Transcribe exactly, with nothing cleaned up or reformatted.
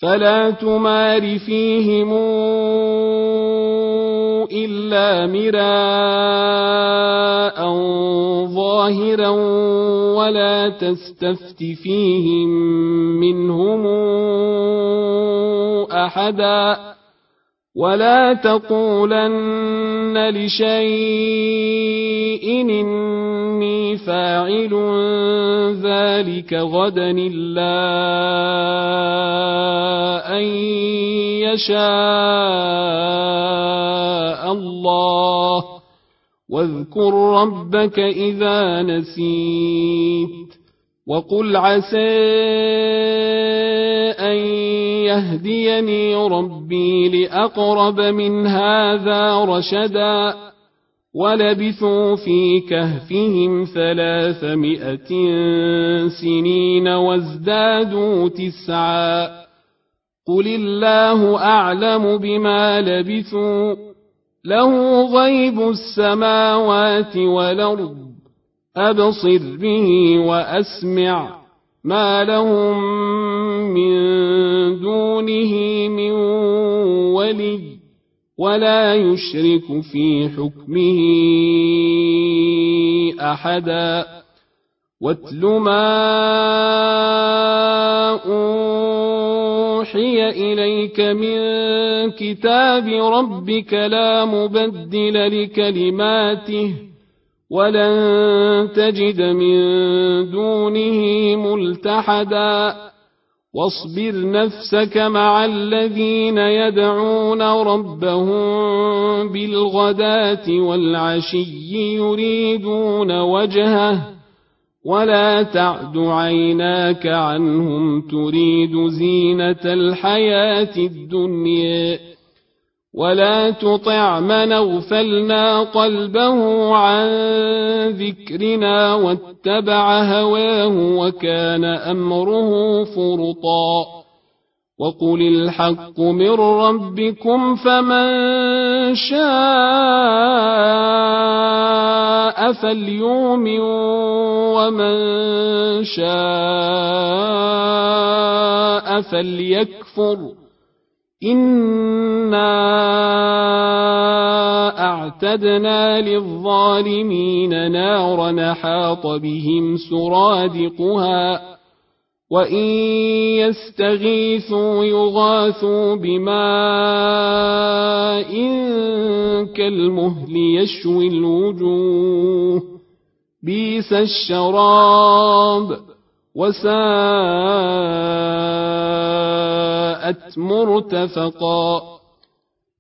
فلا تمار فيهم إلا مراء ظاهرا ولا تستفت فيهم منهم أحدا ولا تقولن لشيء إني فاعل ذلك غدا إلا أن يشاء الله واذكر ربك إذا نسيت وقل عسى أن يهديني ربي لأقرب من هذا رشدا ولبثوا في كهفهم ثلاثمائة سنين وازدادوا تسعا قل الله أعلم بما لبثوا له غيب السماوات والأرض أبصر به وأسمع ما لهم من دونه من ولي ولا يشرك في حكمه أحدا واتل ما أوحي إليك من كتاب ربك لا مبدل لكلماته ولن تجد من دونه ملتحدا واصبر نفسك مع الذين يدعون ربهم بالغداة والعشي يريدون وجهه ولا تعد عيناك عنهم تريد زينة الحياة الدنيا ولا تطع من اغفلنا قلبه عن ذكرنا واتبع هواه وكان أمره فرطا وقل الحق من ربكم فمن شاء فليؤمن ومن شاء فليكفر إنا أعتدنا للظالمين نارا حاط بهم سرادقها وإن يستغيثوا يغاثوا بماء كالمهل يشوي الوجوه بئس الشراب وساءت مرتفقا